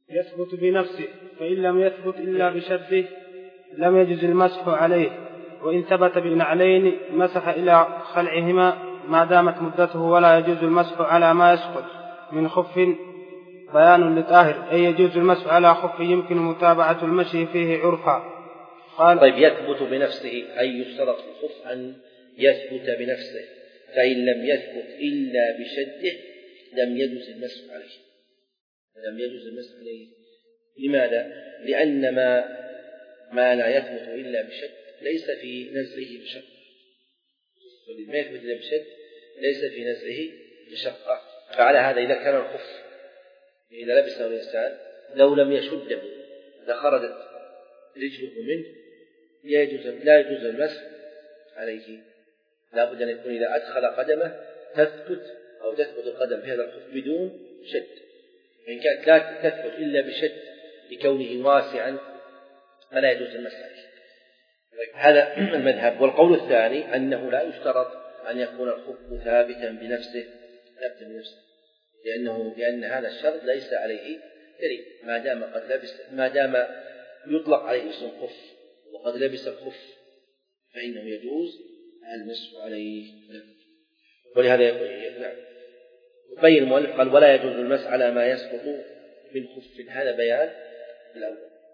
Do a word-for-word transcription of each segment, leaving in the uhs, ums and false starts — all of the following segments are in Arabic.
يثبت بنفسه، فإن لم يثبت إلا بشده لم يجز المسح عليه. وإن ثبت بنعلين مسح إلى خلعهما ما دامت مدته، ولا يجوز المسح على ما يسقط من خف بيان لطاهر، أي يجوز المسح على خف يمكن متابعة المشي فيه عرفا. قال طيب يثبت بنفسه، أي يشترط في الخف أن يثبت بنفسه، فإن لم يثبت إلا بشده لم يجوز المسح عليه. لم يجوز المسح عليه. لماذا؟ لأن ما ما لا يثبت إلا بشد ليس في نزعه مشقة. ما يثبت إلا بشد ليس في نزعه مشقة. فعلى هذا إذا كان الخف إذا لبسه الإنسان لو لم يشده لخرجت رجله منه يجوز لا يجوز المسح عليه. لا بد أن يكون إذا أدخل قدمه تثبت أو تثبت القدم في هذا الخف بدون شد. إن كانت لا تثبت إلا بشد لكونه واسعا فلا يجوز المسح عليه. هذا المذهب. والقول الثاني أنه لا يشترط أن يكون الخف ثابتا بنفسه ثابتا بنفسه لأنه لأن هذا الشرط ليس عليه دليل ما دام قد لبس ما دام يطلق عليه اسم خف وقد لبس الخف فإنه يجوز المسح عليه. ولهذا يبين المؤلف قال ولا يجوز المسح على ما يسقط من خف. هذا بيان الأول.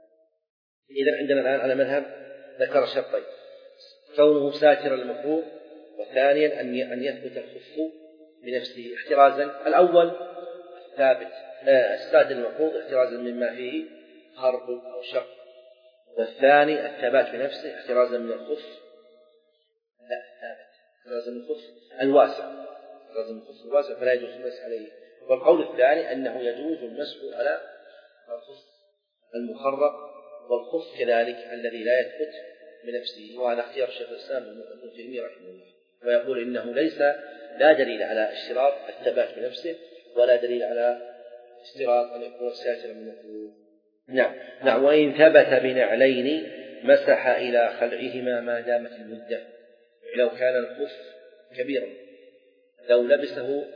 إذا عندنا الآن على مذهب ذكر شرطين: كونه ساترا للمفروض، وثانيا أن يثبت الخف بنفسه احترازا. الأول ثابت الساتر المفروض احترازا مما فيه خرق أو شق، والثاني الثبات بنفسه احترازا من الخف لا ثابت احترازا من الخف الواسع احترازا من الخف الواسع فلا يجوز المسح عليه. والقول الثاني أنه يجوز المسح على الخف المخرق والخف كذلك الذي لا يثبت بنفسه. وهذا اختيار الشيخ الإسلام ابن تيمية رحمه الله، ويقول إنه ليس لا دليل على اشتراط الثبات بنفسه ولا دليل على اشتراط أن يكون ساترا من الخروج. نعم نعم. وإن ثبت بنعلين مسح إلى خلعهما ما دامت المدة. لو كان الخف كبيرا لو لبسه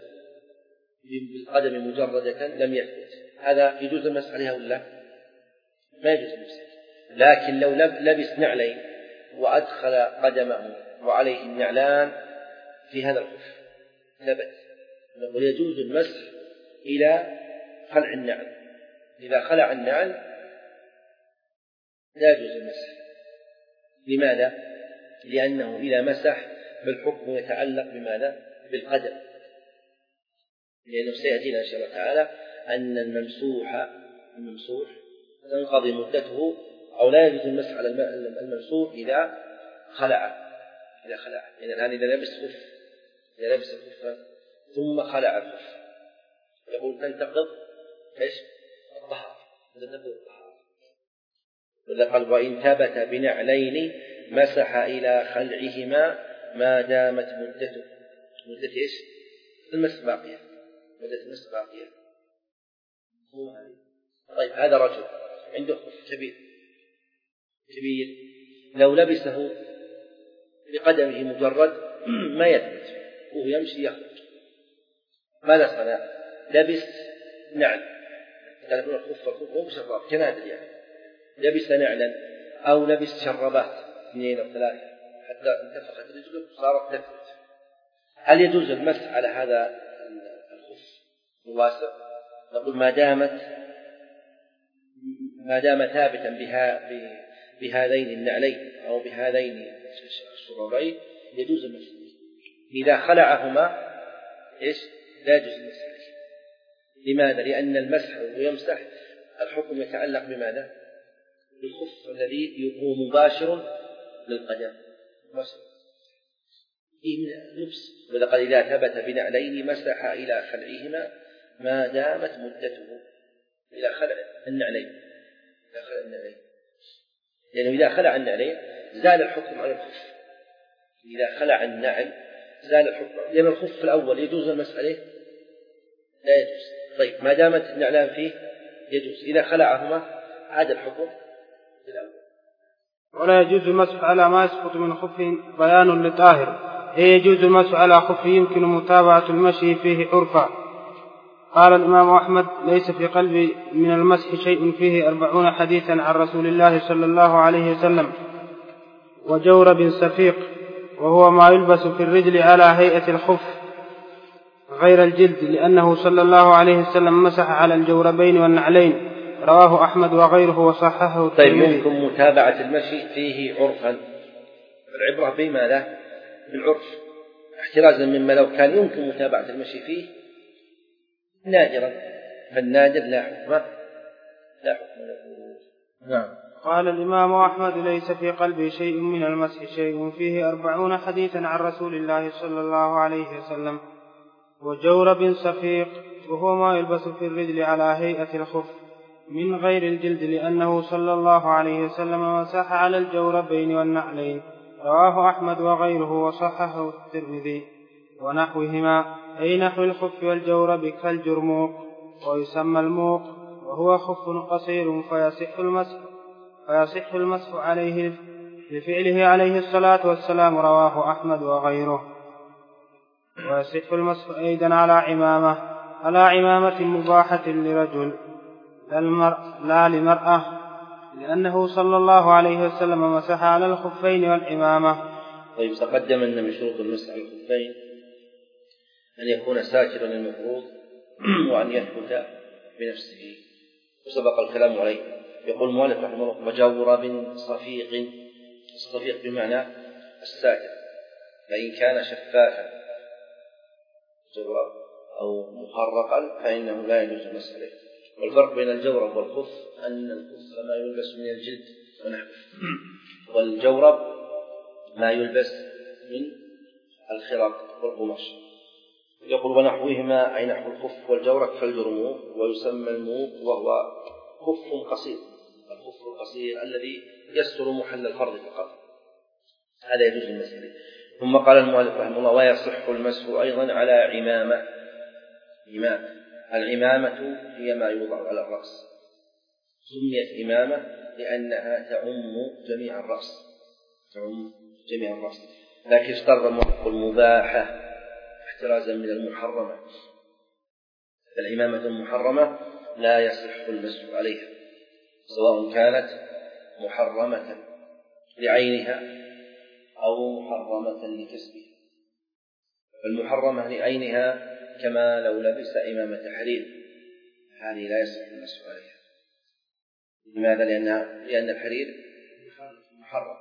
بالقدم مجردة لم يثبت، هذا يجوز المسح عليها ولا ما يجوز المسح؟ لكن لو لبس نعلين وأدخل قدمه وعليه النعلان في هذا الخف ثبت، نقول يجوز المسح إلى خلع النعل. إذا خلع النعل لا يجوز المسح. لماذا؟ لأنه إذا مسح بالحكم يتعلق بماذا؟ بالقدم، لأنه سيأتينا إن شاء الله تعالى أن الممسوح الممسوح تنقضي مدته أو لا يجوز المسح على الممسوح إذا خلع إذا خلع يعني الآن إذا لبس خف إذا لبس خفا ثم خلع الخف يقول تنتقض إيش؟ الطهارة تنتقض الطهارة. قال وإن ثبت بنعلين مسح إلى خلعهما ما دامت مدته. مدة إيش؟ المسح باقية مدة المسح باقية. طيب هذا رجل عنده خف كبير كبير لو لبسه بقدمه مجرد ما يثبت وهو يمشي يخرج، ماذا صنع؟ لبس نعل كان يقول الخف الخف مو بشراب كنادل يعني لبس نعلا أو لبس شربات اثنين أو ثلاثة حتى انتفخت رجله صارت تثبت. هل يجوز المسح على هذا الخف الواسع؟ نقول ما دامت ما دام ثابتا بها بهذين النعلين أو بهذين الشرابين يجوز المسح. إذا خلعهما إيش؟ لا يجوز المسح. لماذا؟ لأن المسح ويمسح الحكم يتعلق بماذا؟ بالخف الذي هو مباشر للقدم مباشر من اللبس. ولقد إذا ثبت بنعلين مسح إلى خلعهما ما دامت مدته إلى خلع النعلين إلى خلع النعلين لأنه إذا خلع النعلين زال الحكم عن الخف. إذا خلع النعل زال الحكم، لأن الخف الأول يجوز المسح عليه لا يجوز. طيب ما دامت النعلان فيه يجوز. إذا خلعهما عاد الحكم الأول. ولا يجوز المسح على ما يسقط من خف بيان لطاهر، أي يجوز المسح على خف يمكن متابعة المشي فيه عرفا. قال الإمام أحمد: ليس في قلبي من المسح شيء فيه أربعون حديثا عن رسول الله صلى الله عليه وسلم، وجورب سفيق وهو ما يلبس في الرجل على هيئة الخف غير الجلد، لأنه صلى الله عليه وسلم مسح على الجوربين والنعلين. رواه أحمد وغيره وصححه الترمذي. طيب، يمكن متابعة المشي فيه عرفا، العبرة بماذا؟ بالعرف، احترازا مما لو كان يمكن متابعة المشي فيه نادرا، فالنادر لا حكم لا حكم له. نعم. قال الإمام أحمد: ليس في قلبي شيء من المسح شيء فيه أربعون حديثا عن رسول الله صلى الله عليه وسلم، وجورب صفيق وهو ما يلبس في الرجل على هيئة الخف من غير الجلد، لأنه صلى الله عليه وسلم مسح على الجوربين والنعلين. رواه أحمد وغيره وصححه الترمذي. ونحوهما أي نحو الخف والجورب كالجرموق، ويسمى الموق، وهو خف قصير فيصح المسح فيصح المسح عليه لفعله عليه الصلاة والسلام. رواه أحمد وغيره. ويصح المسح أيضا على عمامة على عمامة مباحة لرجل لا لمرأة، لأنه صلى الله عليه وسلم مسح على الخفين والعمامة. طيب، تقدم أن من شروط المسح على الخفين أن يكون ساترا المفروض وأن يثبت بنفسه، وسبق الكلام عليه. يقول المؤلف رحمه الله: وجورب صفيق. الصفيق بمعنى الساتر، فإن كان شفافا جورب أو مخرقا فإنه لا يجوز المسح عليه. والفرق بين الجورب والخف أن الخف ما يلبس من الجلد ونحوه، والجورب ما يلبس من الخرق والقماش. يقول: ونحوهما أي نحو الخف والجورب كالجرموق، ويسمى الموق، وهو خف قصير، الخف القصير الذي يستر محل الفرض فقط، هذا يجوز المسح عليه. ثم قال المؤلف رحمه الله: ويصح المسح أيضا على عمامة. عمامة، العمامة هي ما يوضع على الرأس، سميت إمامة لأنها تعم جميع الرأس، تعم جميع الرأس، لكن اشترط المباحة احترازا من المحرمة. فالعمامة المحرمة لا يصح المسح عليها، سواء كانت محرمة لعينها أو محرمة لكسبها. فالمحرمة لعينها كما لو لبس إمامة حرير، هذه لا يصح المسح عليها. لماذا؟ لأنها لأن الحرير محرم.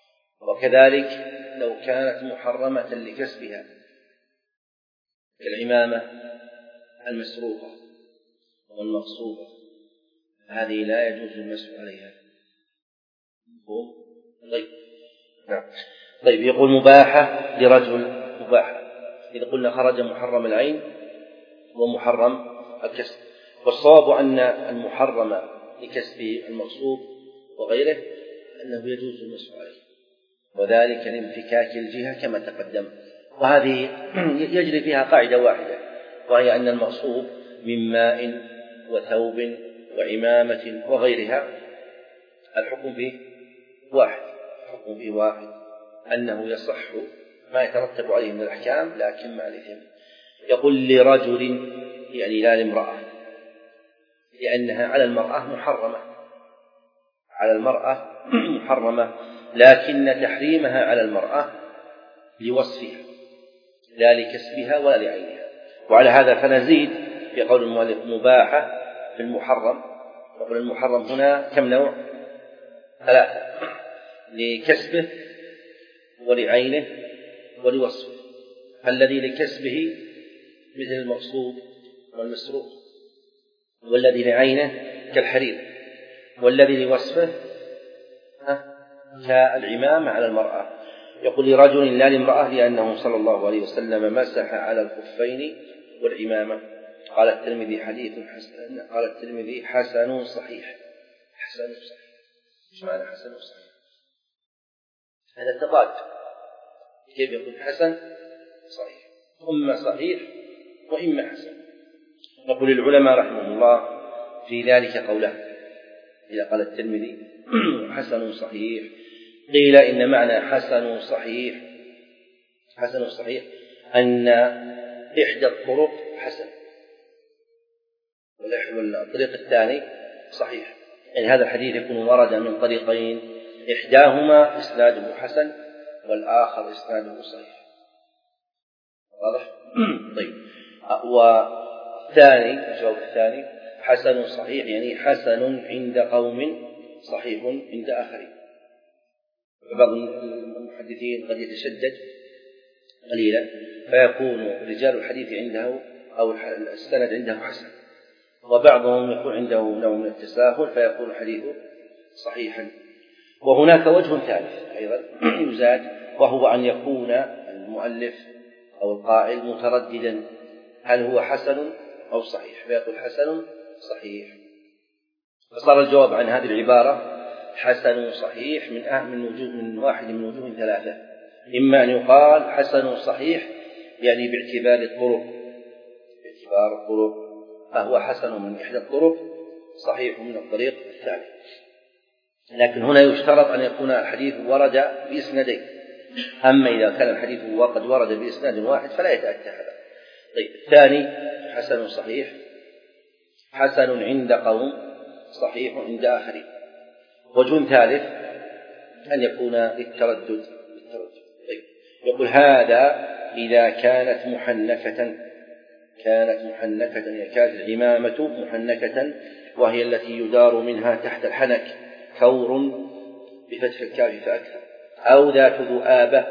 وكذلك لو كانت محرمة لكسبها كالعمامة المسروقة والمغصوبة، هذه لا يجوز المسح عليها. طيب. نعم. طيب، يقول مباحة لرجل، مباحة إذا قلنا خرج محرم العين ومحرم الكسب، والصواب أن المحرم لكسب المغصوب وغيره أنه يجوز المسح عليه، وذلك لانفكاك الجهة كما تقدم. وهذه يجري فيها قاعدة واحدة، وهي أن المغصوب من ماء وثوب وعمامة وغيرها الحكم فيه واحد، الحكم فيه واحد، أنه يصح ما يترتب عليه من الأحكام لكن مع الإثم. يقول لرجل يعني لا لامرأة، لأنها على المرأة محرمة، على المرأة محرمة، لكن تحريمها على المرأة لوصفها لا لكسبها ولا لعينها. وعلى هذا فنزيد في قول المؤلف مباحة في المحرم. يقول المحرم هنا كم نوع؟ ثلاثة: لكسبه ولعينه ولوصفه. فالذي لكسبه مثل المغصوب والمسروق، والذي لعينه كالحرير، والذي لوصفه كالعمامة على المرأة. يقول لرجل لا لامرأة، لأنه صلى الله عليه وسلم مسح على الخفين والعمامة. قال الترمذي حديث حسن، قال الترمذي حسن صحيح. حسن صحيح، ايش معنى حسن صحيح؟ هذا تضاد، كيف يقول حسن صحيح؟ إما صحيح وإما حسن. نقول العلماء رحمهم الله في ذلك قولان. إذا قال الترمذي حسن صحيح، قيل إن معنى حسن صحيح حسن صحيح أن إحدى الطرق حسن، والطريق الثاني صحيح. يعني هذا الحديث يكون ورد من طريقين، إحداهما إسناده حسن والآخر إسناده صحيح. واضح؟ طيب. والثاني الجواب الثاني حسن صحيح، يعني حسن عند قوم صحيح عند آخرين. بعض المحدثين قد يتشدد قليلا فيكون رجال الحديث عنده أو السند عنده حسن، وبعضهم يكون عنده نوع من التساهل فيكون الحديث صحيحا. وهناك وجه ثالث أيضا يزاد، وهو أن يكون المؤلف أو القائل مترددا هل هو حسن أو صحيح، فيقول حسن صحيح، فصار الجواب عن هذه العبارة حسن صحيح من من وجوه من واحد من وجوه ثلاثة. إما أن يقال حسن صحيح يعني باعتبار الطرق، باعتبار الطرق فهو حسن من إحدى الطرق صحيح من الطريق الثاني، لكن هنا يشترط أن يكون الحديث ورد بإسنادين. أما إذا كان الحديث وقد ورد بإسناد واحد فلا يتأتى هذا. طيب. الثاني حسن صحيح، حسن عند قوم صحيح عند آخرين. وجه ثالث أن يكون للتردد. طيب. يقول هذا إذا كانت محنكة، كانت محنكة يعني كانت العمامة محنكة، وهي التي يدار منها تحت الحنك كور بفتح الكاف فأكثر، أو ذات ذؤابة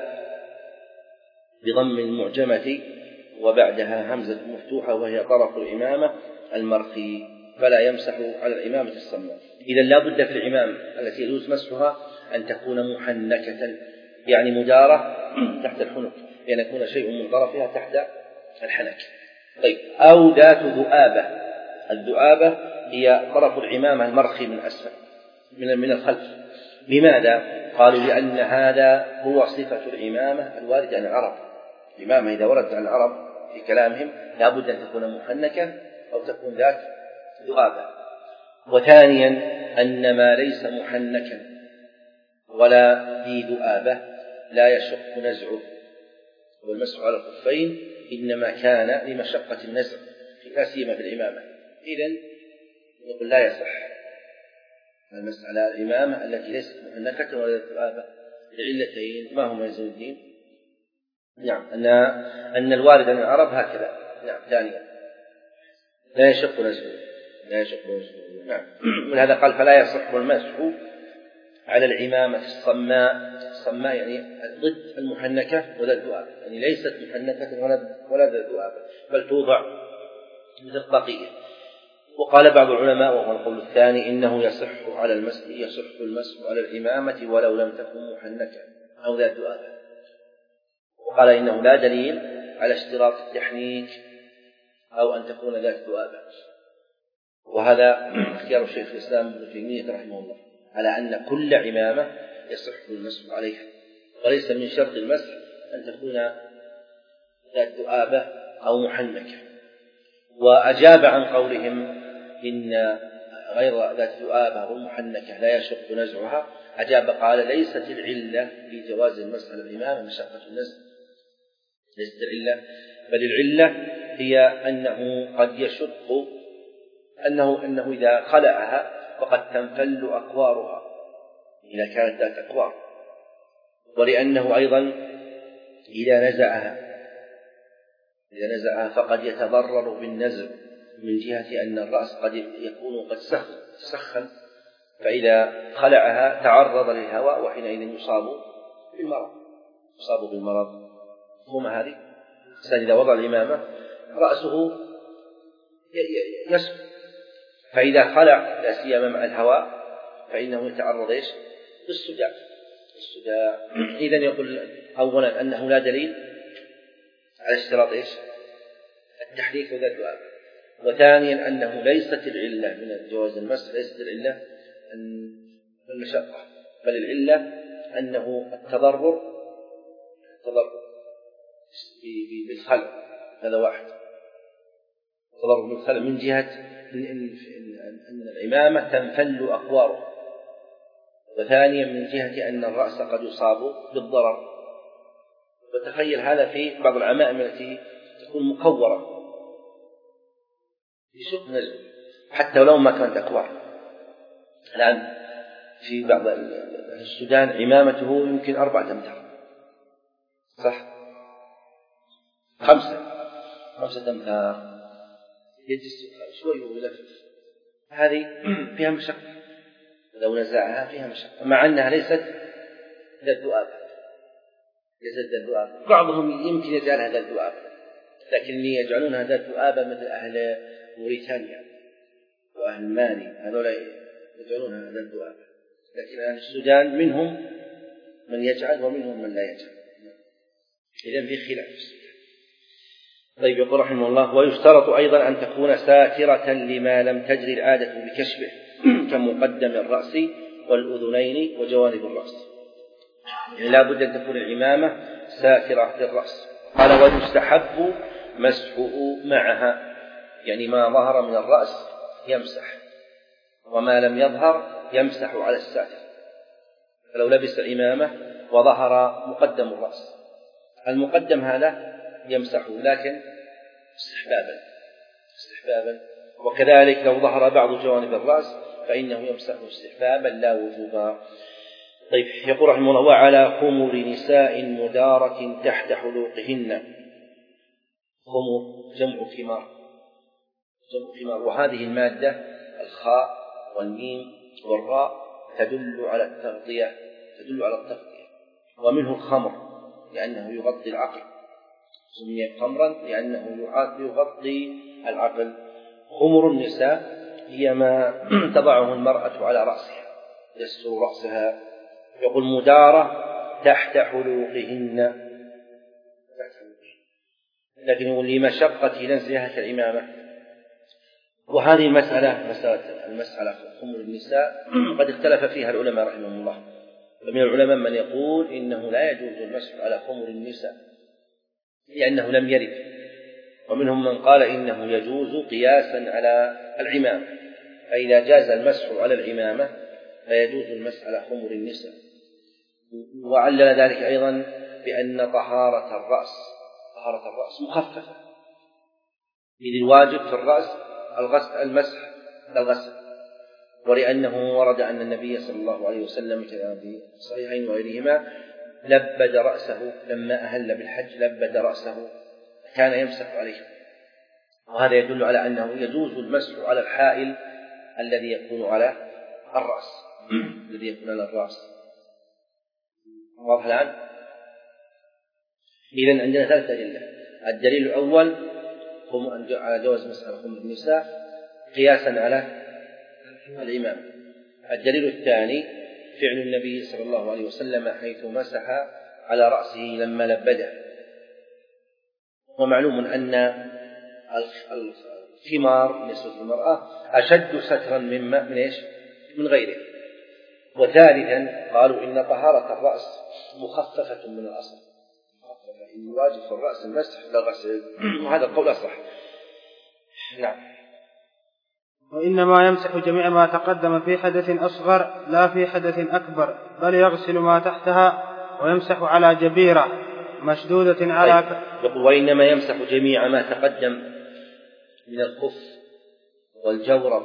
بضم المعجمة وبعدها همزة مفتوحة وهي طرف العمامة المرخي، فلا يمسح على العمامة الصماء. إذا لا بد في العمامة التي يجوز مسحها أن تكون محنكة يعني مدارة تحت الحنك، لأن يعني يكون شيء من طرفها تحت الحنك. طيب. أو ذات ذؤابة، الذؤابة هي طرف العمامة المرخي من أسفل من من الخلف. لماذا؟ قالوا لأن هذا هو صفة العمامة الواردة عن العرب. العمامة إذا وردت عن العرب في كلامهم لا بد أن تكون محنكة أو تكون ذات ذؤابة. وثانيا أن ما ليس محنكا ولا ذي ذؤابة لا يشق نزعه، والمسح على الخفين إنما كان لمشقة النزع لا سيما في العمامة. إذن يقول لا يصح المسح على العمامة التي ليست محنكة ولا ذؤابة لعلتين. ما هما يا زين الدين؟ نعم، أن أن الوارد عن العرب هكذا. نعم. ثانيا لا يشق نزعه، لا يشق نزعه. نعم. ولهذا قال فلا يصح المسح على العمامة الصماء. الصماء يعني ضد المحنكة ولا الذؤابة، يعني ليست محنكة ولا ولا الذؤابة بل توضع مثل البقية. وقال بعض العلماء وهو القول الثاني إنه يصح على المسح يصح المسح على العمامة ولو لم تكن محنكة أو ذات ذؤابة. وقال إنه لا دليل على اشتراط التحنيك أو أن تكون ذات ذؤابة. وهذا اختيار الشيخ الإسلام ابن تيمية رحمه الله على أن كل عمامة يصح المسح عليها، وليس من شرط المسح أن تكون ذات ذؤابة أو محنكة. وأجاب عن قولهم إن غير ذات ذؤابة أو محنكة لا يشق نزعها، أجاب قال ليست العلة في جواز المسح على العمامة مشقة النزع، ليست العلة، بل العلة هي أنه قد يشق أنه, أنه إذا خلعها فقد تنفل أكوارها إذا كانت ذات أكوار، ولأنه أيضا إذا نزعها إذا نزعها فقد يتضرر بالنزع من جهة أن الرأس قد يكون قد سخن، فإذا خلعها تعرض للهواء وحينئذ يصاب بالمرض يصاب بالمرض هم هذه الإنسان إذا وضع الإمامة رأسه يسخن، فإذا خلع لا سيما مع الهواء فإنه يتعرض إيش للصداع الصداع. إذن يقول أولا أنه لا دليل على اشتراط إيش التحريك وذات ذؤابة، وثانيا أنه ليست العلة من جواز المسح ليست العلة المشقة، بل العلة أنه التضرر التضرر بالخلع. هذا واحد التضرر بالخلع من جهة أن العمامة تنفل أقواره، وثانيا من جهة أن الرأس قد يصاب بالضرر. وتخيل هذا في بعض العمائم التي تكون مكورة بشق نزع حتى ولو ما كانت أكبر. الآن في بعض السودان عمامته يمكن أربعة أمتار، صح؟ خمسة خمسة أمتار، يجلس شوي ويلفف، هذه فيها مشقة، لو نزعها فيها مشقة، مع أنها ليست ذات ذؤاب، ليست ذات ذؤاب. بعضهم يمكن يجعلها ذات ذؤاب، لكن يجعلونها ذات ذؤاب مثل أهل موريتانيا وأهل مالي، هذول يجعلونها ذات ذؤاب، لكن أهل السودان منهم من يجعل ومنهم من لا يجعل. إذن في خلاف في السودان. طيب، يقول رحمه الله: ويشترط أيضا أن تكون ساترة لما لم تجري العادة بكشفه كمقدم الرأس والأذنين وجوانب الرأس، يعني لا بد أن تكون العمامة ساترة للرأس. قال: ويستحب مسحه معها، يعني ما ظهر من الرأس يمسح، وما لم يظهر يمسح على الساتر. فلو لبس عمامة وظهر مقدم الرأس، المقدم هذا يمسحه، لكن استحبابا استحبابا وكذلك لو ظهر بعض جوانب الرأس فإنه يمسحه استحبابا لا وجوبا. طيب، يقول رحمه الله: وعلى خمر نساء مدارة تحت حلوقهن. خمر جمع خمار، جمع خمار، وهذه المادة الخاء والميم والراء تدل على التغطية، تدل على التغطية. ومنه الخمر لأنه يغطي العقل، سمي خمرا لأنه يغطي العقل. خمر النساء هي ما تضعه المرأة على رأسها، يستر رأسها. يقول: مدارة تحت حلوقهن، لكن يقول: لمشقة نزعها كالعمامة. وهذه المسألة، مسألة المسألة خمر النساء، قد اختلف فيها العلماء رحمهم الله. فمن العلماء من يقول إنه لا يجوز المسح على خمر النساء لأنه لم يرد، ومنهم من قال إنه يجوز قياسا على العمامة، فإذا جاز المسح على العمامة فيجوز المسح على خمر النساء. وعلل ذلك أيضا بأن طهارة الرأس طهارة الرأس مخففة، إذ الواجب في الرأس الغسل، المسح للغسل، ولأنه ورد أن النبي صلى الله عليه وسلم في الصحيحين وغيرهما لبد رأسه لما أهل بالحج، لبد رأسه كان يمسح عليه، وهذا يدل على أنه يجوز المسح على الحائل الذي يكون على الرأس الذي يكون على الرأس. واضح الآن؟ إذن عندنا ثلاثة أدلة. الدليل الأول على جواز مسح خمر النساء قياسا على الإمام. الدليل الثاني فعل النبي صلى الله عليه وسلم حيث مسح على رأسه لما لبده. ومعلوم أن الخمار بالنسبة للمرأة أشد سترا مما من إيش؟ من غيره. وثالثا قالوا إن طهارة الرأس مخففة من الأصل، مخففة، إن واجب في الرأس المسح لا غسل، وهذا القول أصح. نعم. وإنما يمسح جميع ما تقدم في حدث أصغر لا في حدث أكبر، بل يغسل ما تحتها ويمسح على جبيرة مشدودة على طيب. يقول: وإنما يمسح جميع ما تقدم من الخف والجورب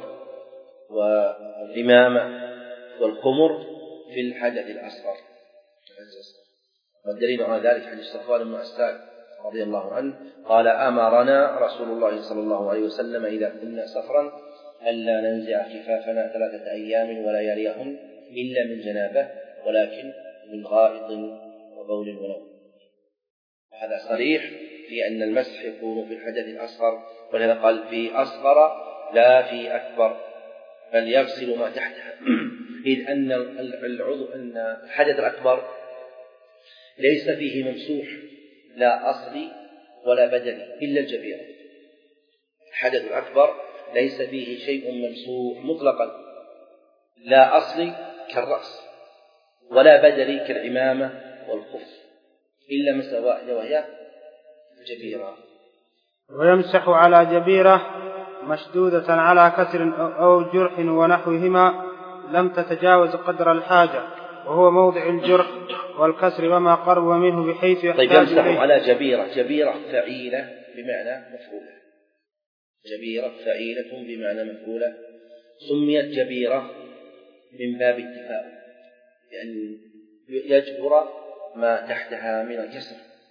والإمامة والخمر في الحدث الأصغر. والدليل على ذلك حديث صفوان بن عسال رضي الله عنه قال: أمرنا رسول الله صلى الله عليه وسلم إذا كنا سفرا ألا ننزع خفافنا ثلاثة أيام ولا يليهن إلا من جنابه ولكن من غائط وبول ونوم. هذا صريح في أن المسح يكون في الحدث الأصغر، ولهذا قال: في أصغر لا في أكبر، بل يغسل ما تحتها. إذ أن العضو أن الحدث الأكبر ليس فيه ممسوح لا أصلي ولا بدني إلا الجبيرة. الحدث الأكبر ليس فيه شيء ممسوح مطلقا، لا أصلي كالرأس ولا بدني كالعمامة والخف، إلا مسألة واحدة وهي الجبيرة. ويمسح على جبيرة مشدودة على كسر أو جرح ونحوهما لم تتجاوز قدر الحاجة، وهو موضع الجرح والكسر وما قرب منه بحيث يحتاج طيب، يمسح على جبيرة. جبيرة فعيلة بمعنى مفعولة، جبيرة فعيلة بمعنى مفعولة. سميت جبيرة من باب التفاؤل، لأن يجبر ما تحتها من الكسر،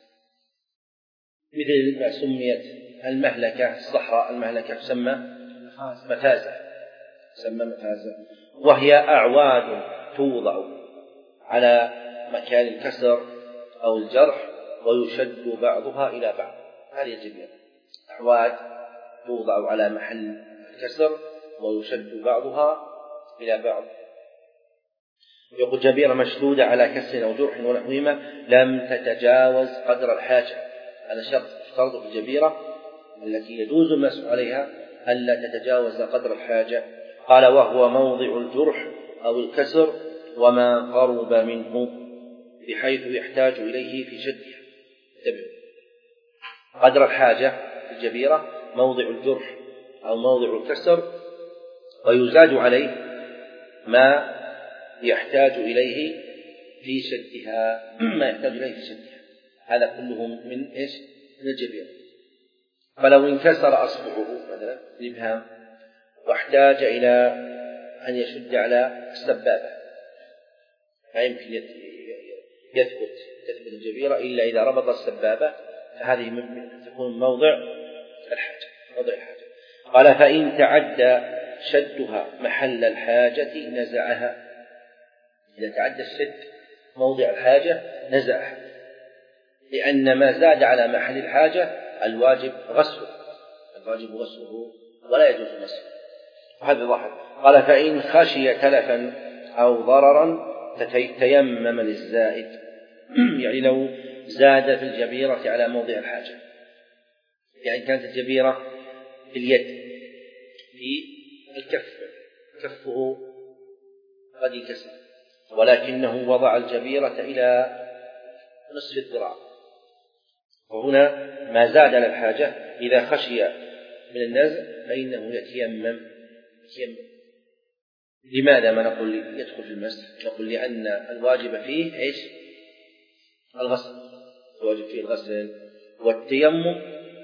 مثل ما سميت المهلكة الصحراء، المهلكة تسمى مفازة، تسمى مفازة، وهي أعواد توضع على مكان الكسر أو الجرح ويشد بعضها إلى بعض. هذه الجبيرة، أعواد توضع على محل الكسر ويشد بعضها إلى بعض. يقول جبيرة مشدودة على كسر أو جرح ونحوهما لم تتجاوز قدر الحاجة. هذا شرط يشترط في الجبيرة التي يجوز المسح عليها ألا تتجاوز قدر الحاجة. قال وهو موضع الجرح أو الكسر وما قرب منه بحيث يحتاج إليه في شدها. قدر الحاجة في الجبيرة موضع الجرح أو موضع الكسر، ويزاد عليه ما يحتاج إليه في شدها، ما يحتاج إليه في شدها. هذا كله من إيش؟ من الجبيرة. فلو انكسر أصبعه مثلا الإبهام واحتاج إلى أن يشد على السبابة فيمكن يثبت تثبت الجبيرة إلا إذا ربط السبابة، فهذه تكون موضع الحاجة موضع الحاجة. قال فإن تعدى شدها محل الحاجة نزعها. إذا تعدى الشد موضع الحاجة نزعها، لأن ما زاد على محل الحاجة الواجب غسله الواجب غسله ولا يجوز مسحه. هذا واحد. قال فإن خشي تلفا أو ضررا تيمم للزائد، يعني لو زاد في الجبيرة على موضع الحاجة، يعني كانت الجبيرة في اليد في الكف، كفه قد انكسر ولكنه وضع الجبيرة إلى نصف الذراع، وهنا ما زاد على الحاجة إذا خشي من النزع فإنه يتيمم. لماذا ما نقول يدخل في المسح؟ نقول لأن الواجب فيه إيش؟ الغسل، الواجب فيه الغسل والتيمم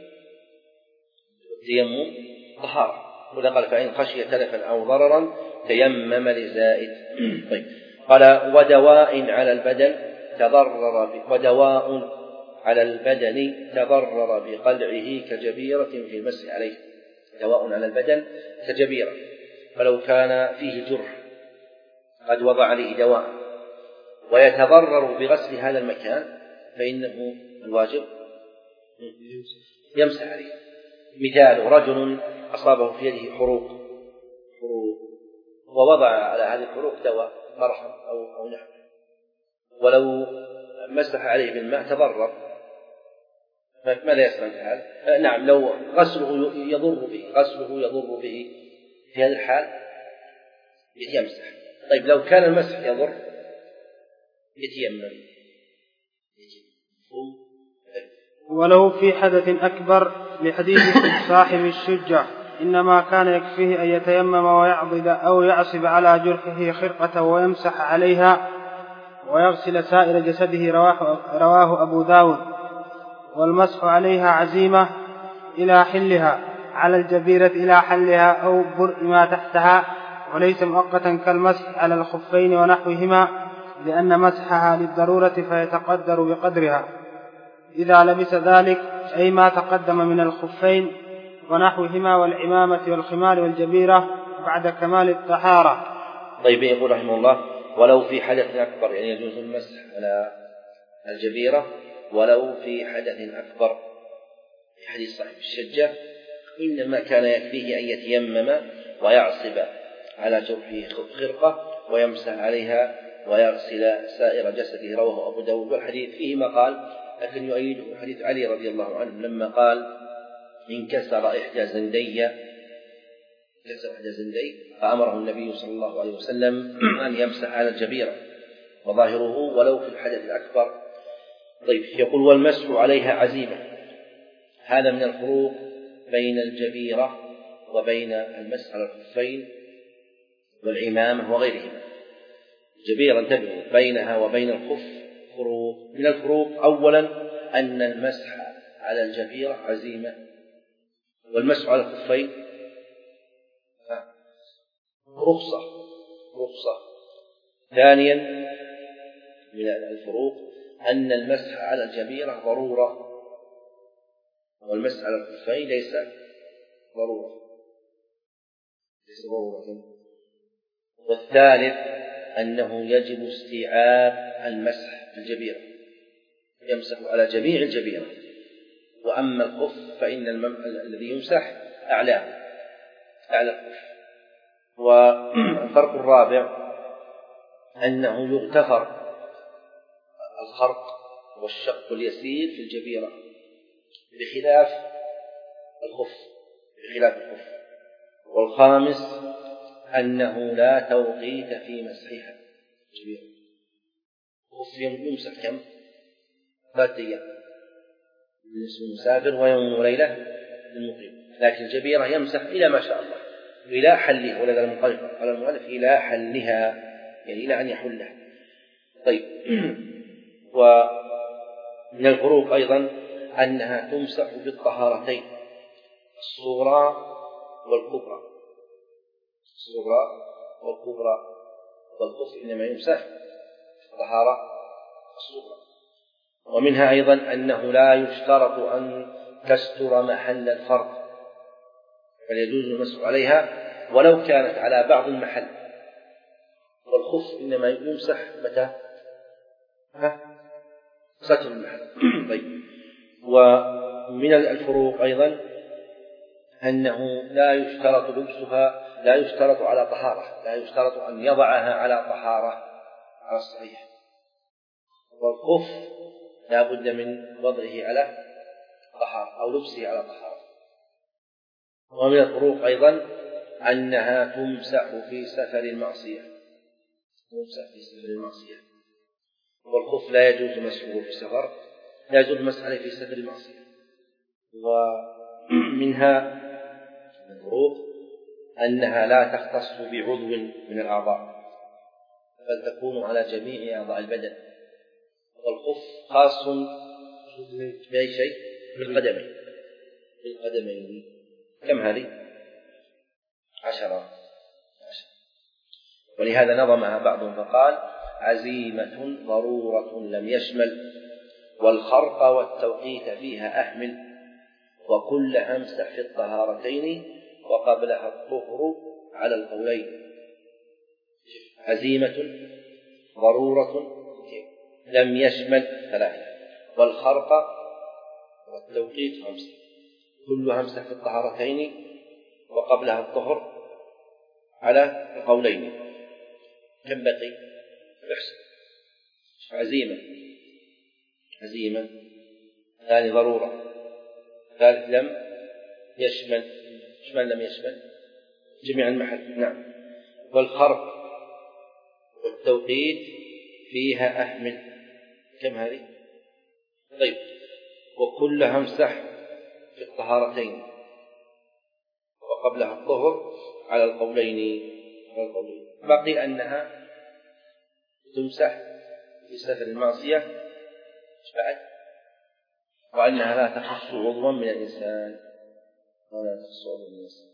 والتيمم طهارة. ولا قال فإن خشي تلفا أو ضررا تيمم لزائد. طيب. قال ودواء على البدن تضرر ودواء على البدن تضرر بقلعه كجبيرة في المسح عليه. دواء على البدن كجبيرة، فلو كان فيه جرح قد وضع عليه دواء ويتضرر بغسل هذا المكان فإنه الواجب يمسح عليه. مثال رجل أصابه في يده حروق حروق ووضع على هذه الحروق دواء مرهم أو أو نحو، ولو مسح عليه بالماء تضرر، ماذا يصنع هذا؟ نعم، لو غسله يضر به غسله يضر به في هذه الحال يتيمسح. طيب لو كان المسح يضر يتيمم. ولو في حدث أكبر لحديث صاحب الشجع إنما كان يكفيه أن يتيمم ويعضد أو يعصب على جرحه خرقة ويمسح عليها ويغسل سائر جسده، رواه, رواه أبو داود. والمسح عليها عزيمة إلى حلها، على الجبيرة إلى حلها أو برء ما تحتها، وليس مؤقتا كالمسح على الخفين ونحوهما، لأن مسحها للضرورة فيتقدر بقدرها إذا لبس ذلك، أي ما تقدم من الخفين ونحوهما والعمامة والخمار والجبيرة بعد كمال الطهارة. طيب يقول رحمه الله ولو في حدث أكبر، يعني يجوز المسح على الجبيرة ولو في حدث أكبر. في حديث صاحب الشجة إنما كان يكفيه أن يتيمم ويعصب على جرحه خرقة ويمسح عليها ويغسل سائر جسده، رواه أبو داود. والحديث فيه مقال لكن يؤيده حديث علي رضي الله عنه لما قال انكسر إحدى زندي انكسر إحدى زندي فأمره النبي صلى الله عليه وسلم أن يمسح على الجبيرة، وظاهره ولو في الحدث الأكبر. طيب يقول والمسح عليها عزيمة. هذا من الفروق بين الجبيرة وبين المسح على الخفين والعمامة وغيرهما. الجبيرة انتبهوا بينها وبين الخف فروق. من الفروق أولا أن المسح على الجبيرة عزيمة، والمسح على الخفين رخصة رخصة ثانيا من الفروق أن المسح على الجبيرة ضرورة، والمسح على الخفين ليس ضرورة ليس ضرورة. والثالث أنه يجب استيعاب المسح في الجبيرة، يمسح على جميع الجبيرة، وأما الخف فإن المم... الذي يمسح أعلاه أعلى الخف. والفرق الرابع أنه يغتفر الخرق والشق اليسير في الجبيرة بخلاف الخف بخلاف الخف. والخامس أنه لا توقيت في مسحها الجبيرة. الخف يمسح كم؟ ثلاثة أيام بالنسبة للمسافر ويوم وليلة للمقيم، لكن الجبيرة يمسح إلى ما شاء الله إلى حلها، ولذا المؤلف على المؤلف إلى حلها يعني إلى أن يحلها. طيب ومن الفروق أيضا أنها تمسح بالطهارتين الصغرى والكبرى الصغرى والكبرى والخف إنما يمسح الطهارة الصغرى. ومنها أيضا أنه لا يشترط أن تستر محل الفرد، بل يجوز المسح عليها ولو كانت على بعض المحل، والخف إنما يمسح متى؟ ستر المحل. طيب ومن الفروق أيضا أنه لا يشترط لبسها لا يشترط على طهارة، لا يشترط أن يضعها على طهارة على الصحيح، والخف لا بد من وضعه على طهارة أو لبسه على طهارة. ومن الفروق أيضا أنها تمسح في سفر المعصية تمسح في سفر المعصية والخف لا يجوز مسحه في سفر لا يجوز المسح عليه في سفر المعصية. ومنها الفروق أنها لا تختص بعضو من الأعضاء بل تكون على جميع أعضاء البدن، والخف خاص بأي شيء بالقدمين بالقدمين كم هذه؟ عشرة عشر. ولهذا نظمها بعضهم فقال: عزيمة ضرورة لم يشمل، والخرق والتوقيت فيها أهمل، وكل أمسح في الطهارتين وقبلها الطهر على القولين. عزيمة ضرورة لم يشمل ثلاثة، والخرق والتوقيت خمسة، كل أمسح في الطهارتين وقبلها الطهر على القولين. كم بقي؟ احسن. عزيمة عزيمة ثاني ضرورة ثالث لم يشمل شمل لم يشمل جميع المحل. نعم. والخرق والتوقيت فيها أهمل. كم هذه؟ طيب وكلها امسح في الطهارتين وقبلها الطهر على القولين على القولين. بقي أنها تمسح في سفر المعصية بعد، وأنها لا تخص عضوا من الإنسان ولا تخص عضوا من الإنسان.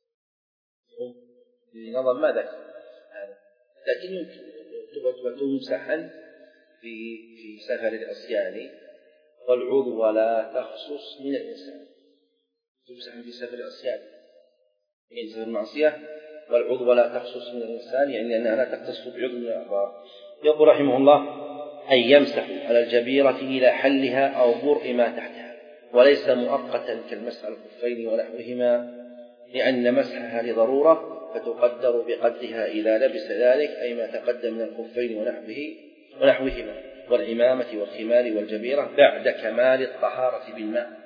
في نظر ما ذكر لكن تمسحا في في سفر العصيان، والعضو لا تخصص من الإنسان. تمسح في سفر العصيان يعني سفر المعصية، والعضو لا تخصص من الإنسان يعني أنها لا تختص بعضو من الأعضاء. يقول رحمه الله: أن يمسح على الجبيرة إلى حلها أو برء ما تحتها، وليس مؤقتا كالمسح على الخفين ونحوهما، لأن مسحها لضرورة فتقدر بقدرها إذا لبس ذلك، أي ما تقدم من الخفين ونحوه ونحوهما والعمامة والخمار والجبيرة بعد كمال الطهارة بالماء.